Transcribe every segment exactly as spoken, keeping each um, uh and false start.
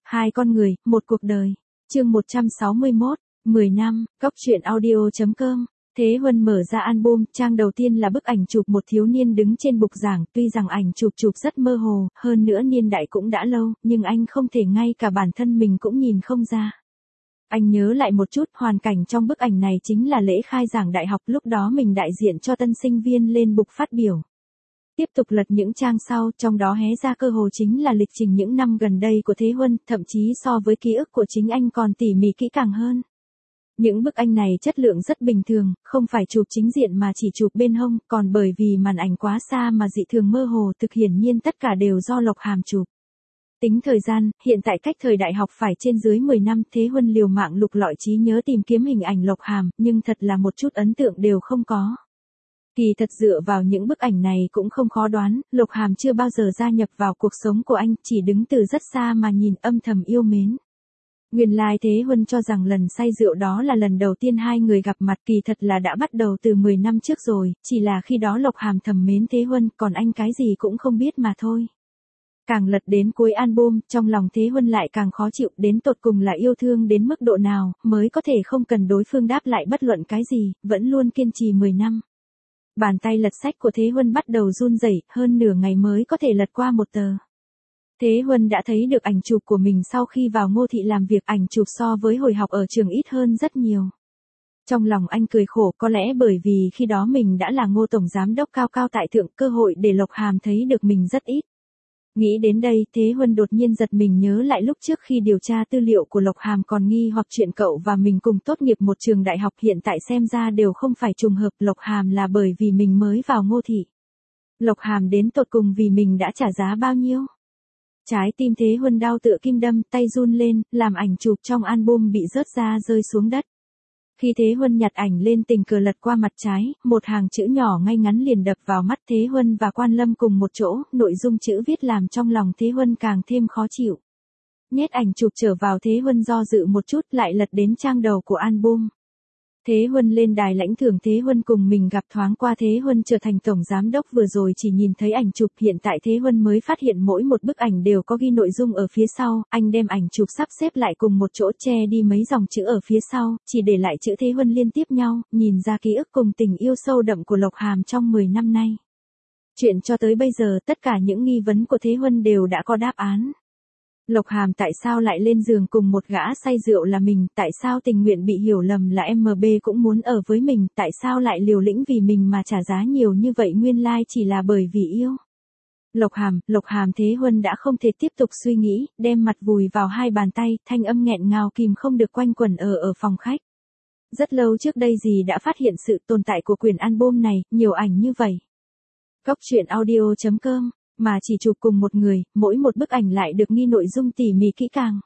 Hai con người, một cuộc đời. Chương một trăm sáu mươi mốt, mười năm, Cóc truyện audio chấm com. Thế Huân mở ra album, trang đầu tiên là bức ảnh chụp một thiếu niên đứng trên bục giảng, tuy rằng ảnh chụp chụp rất mơ hồ, hơn nữa niên đại cũng đã lâu, nhưng anh không thể ngay cả bản thân mình cũng nhìn không ra. Anh nhớ lại một chút, hoàn cảnh trong bức ảnh này chính là lễ khai giảng đại học, lúc đó mình đại diện cho tân sinh viên lên bục phát biểu. Tiếp tục lật những trang sau, trong đó hé ra cơ hồ chính là lịch trình những năm gần đây của Thế Huân, thậm chí so với ký ức của chính anh còn tỉ mỉ kỹ càng hơn. Những bức ảnh này chất lượng rất bình thường, không phải chụp chính diện mà chỉ chụp bên hông, còn bởi vì màn ảnh quá xa mà dị thường mơ hồ, thực hiển nhiên tất cả đều do Lộc Hàm chụp. Tính thời gian, hiện tại cách thời đại học phải trên dưới mười năm, Thế Huân liều mạng lục lọi trí nhớ tìm kiếm hình ảnh Lộc Hàm, nhưng thật là một chút ấn tượng đều không có. Kỳ thật dựa vào những bức ảnh này cũng không khó đoán, Lộc Hàm chưa bao giờ gia nhập vào cuộc sống của anh, chỉ đứng từ rất xa mà nhìn âm thầm yêu mến. Nguyên lai Thế Huân cho rằng lần say rượu đó là lần đầu tiên hai người gặp mặt, kỳ thật là đã bắt đầu từ mười năm trước rồi, chỉ là khi đó Lộc Hàm thầm mến Thế Huân, còn anh cái gì cũng không biết mà thôi. Càng lật đến cuối album, trong lòng Thế Huân lại càng khó chịu, đến tột cùng là yêu thương đến mức độ nào, mới có thể không cần đối phương đáp lại bất luận cái gì, vẫn luôn kiên trì mười năm. Bàn tay lật sách của Thế Huân bắt đầu run rẩy, hơn nửa ngày mới có thể lật qua một tờ. Thế Huân đã thấy được ảnh chụp của mình sau khi vào Ngô Thị làm việc, ảnh chụp so với hồi học ở trường ít hơn rất nhiều. Trong lòng anh cười khổ, có lẽ bởi vì khi đó mình đã là Ngô tổng giám đốc cao cao tại thượng, cơ hội để Lộc Hàm thấy được mình rất ít. Nghĩ đến đây, Thế Huân đột nhiên giật mình nhớ lại lúc trước khi điều tra tư liệu của Lộc Hàm còn nghi hoặc chuyện cậu và mình cùng tốt nghiệp một trường đại học, hiện tại xem ra đều không phải trùng hợp, Lộc Hàm là bởi vì mình mới vào Ngô Thị. Lộc Hàm đến tột cùng vì mình đã trả giá bao nhiêu? Trái tim Thế Huân đau tựa kim đâm, tay run lên, làm ảnh chụp trong album bị rớt ra rơi xuống đất. Khi Thế Huân nhặt ảnh lên tình cờ lật qua mặt trái, một hàng chữ nhỏ ngay ngắn liền đập vào mắt. Thế Huân và Quan Lâm cùng một chỗ, nội dung chữ viết làm trong lòng Thế Huân càng thêm khó chịu. Nhét ảnh chụp trở vào, Thế Huân do dự một chút lại lật đến trang đầu của album. Thế Huân lên đài lãnh thưởng, Thế Huân cùng mình gặp thoáng qua. Thế Huân trở thành tổng giám đốc, vừa rồi chỉ nhìn thấy ảnh chụp, hiện tại Thế Huân mới phát hiện mỗi một bức ảnh đều có ghi nội dung ở phía sau, anh đem ảnh chụp sắp xếp lại cùng một chỗ, che đi mấy dòng chữ ở phía sau, chỉ để lại chữ Thế Huân liên tiếp nhau, nhìn ra ký ức cùng tình yêu sâu đậm của Lộc Hàm trong mười năm nay. Chuyện cho tới bây giờ, tất cả những nghi vấn của Thế Huân đều đã có đáp án. Lộc Hàm tại sao lại lên giường cùng một gã say rượu là mình, tại sao tình nguyện bị hiểu lầm là em bê cũng muốn ở với mình, tại sao lại liều lĩnh vì mình mà trả giá nhiều như vậy, nguyên lai chỉ là bởi vì yêu. Lộc Hàm, Lộc Hàm. Thế Huân đã không thể tiếp tục suy nghĩ, đem mặt vùi vào hai bàn tay, thanh âm nghẹn ngào kìm không được quanh quẩn ở ở phòng khách. Rất lâu trước đây dì đã phát hiện sự tồn tại của quyển album này, nhiều ảnh như vậy. Cóc truyện audio chấm com. Mà chỉ chụp cùng một người, mỗi một bức ảnh lại được ghi nội dung tỉ mỉ kỹ càng.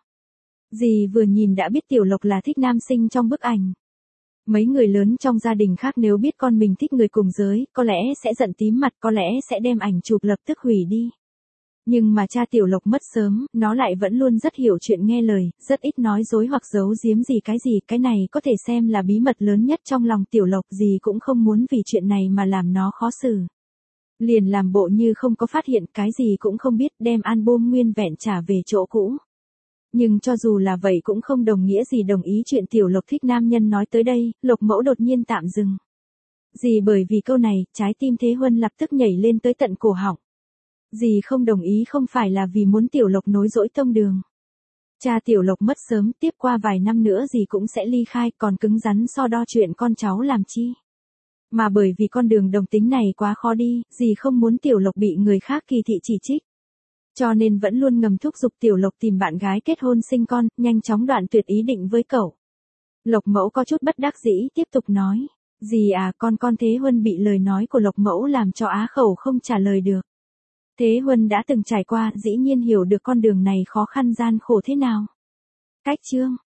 Dì vừa nhìn đã biết Tiểu Lộc là thích nam sinh trong bức ảnh. Mấy người lớn trong gia đình khác nếu biết con mình thích người cùng giới, có lẽ sẽ giận tím mặt, có lẽ sẽ đem ảnh chụp lập tức hủy đi. Nhưng mà cha Tiểu Lộc mất sớm, nó lại vẫn luôn rất hiểu chuyện nghe lời, rất ít nói dối hoặc giấu giếm gì cái gì, cái này có thể xem là bí mật lớn nhất trong lòng Tiểu Lộc, dì cũng không muốn vì chuyện này mà làm nó khó xử. Liền làm bộ như không có phát hiện, cái gì cũng không biết, đem album nguyên vẹn trả về chỗ cũ. Nhưng cho dù là vậy cũng không đồng nghĩa gì đồng ý chuyện Tiểu Lộc thích nam nhân. Nói tới đây, Lộc Mẫu đột nhiên tạm dừng. Dì bởi vì câu này, trái tim Thế Huân lập tức nhảy lên tới tận cổ họng. Dì không đồng ý không phải là vì muốn Tiểu Lộc nối dõi tông đường. Cha Tiểu Lộc mất sớm, tiếp qua vài năm nữa dì cũng sẽ ly khai, còn cứng rắn so đo chuyện con cháu làm chi. Mà bởi vì con đường đồng tính này quá khó đi, dì không muốn Tiểu Lộc bị người khác kỳ thị chỉ trích. Cho nên vẫn luôn ngầm thúc giục Tiểu Lộc tìm bạn gái kết hôn sinh con, nhanh chóng đoạn tuyệt ý định với cậu. Lộc Mẫu có chút bất đắc dĩ, tiếp tục nói. Dì à, con con Thế Huân bị lời nói của Lộc Mẫu làm cho á khẩu không trả lời được. Thế Huân đã từng trải qua, dĩ nhiên hiểu được con đường này khó khăn gian khổ thế nào. Cách chương.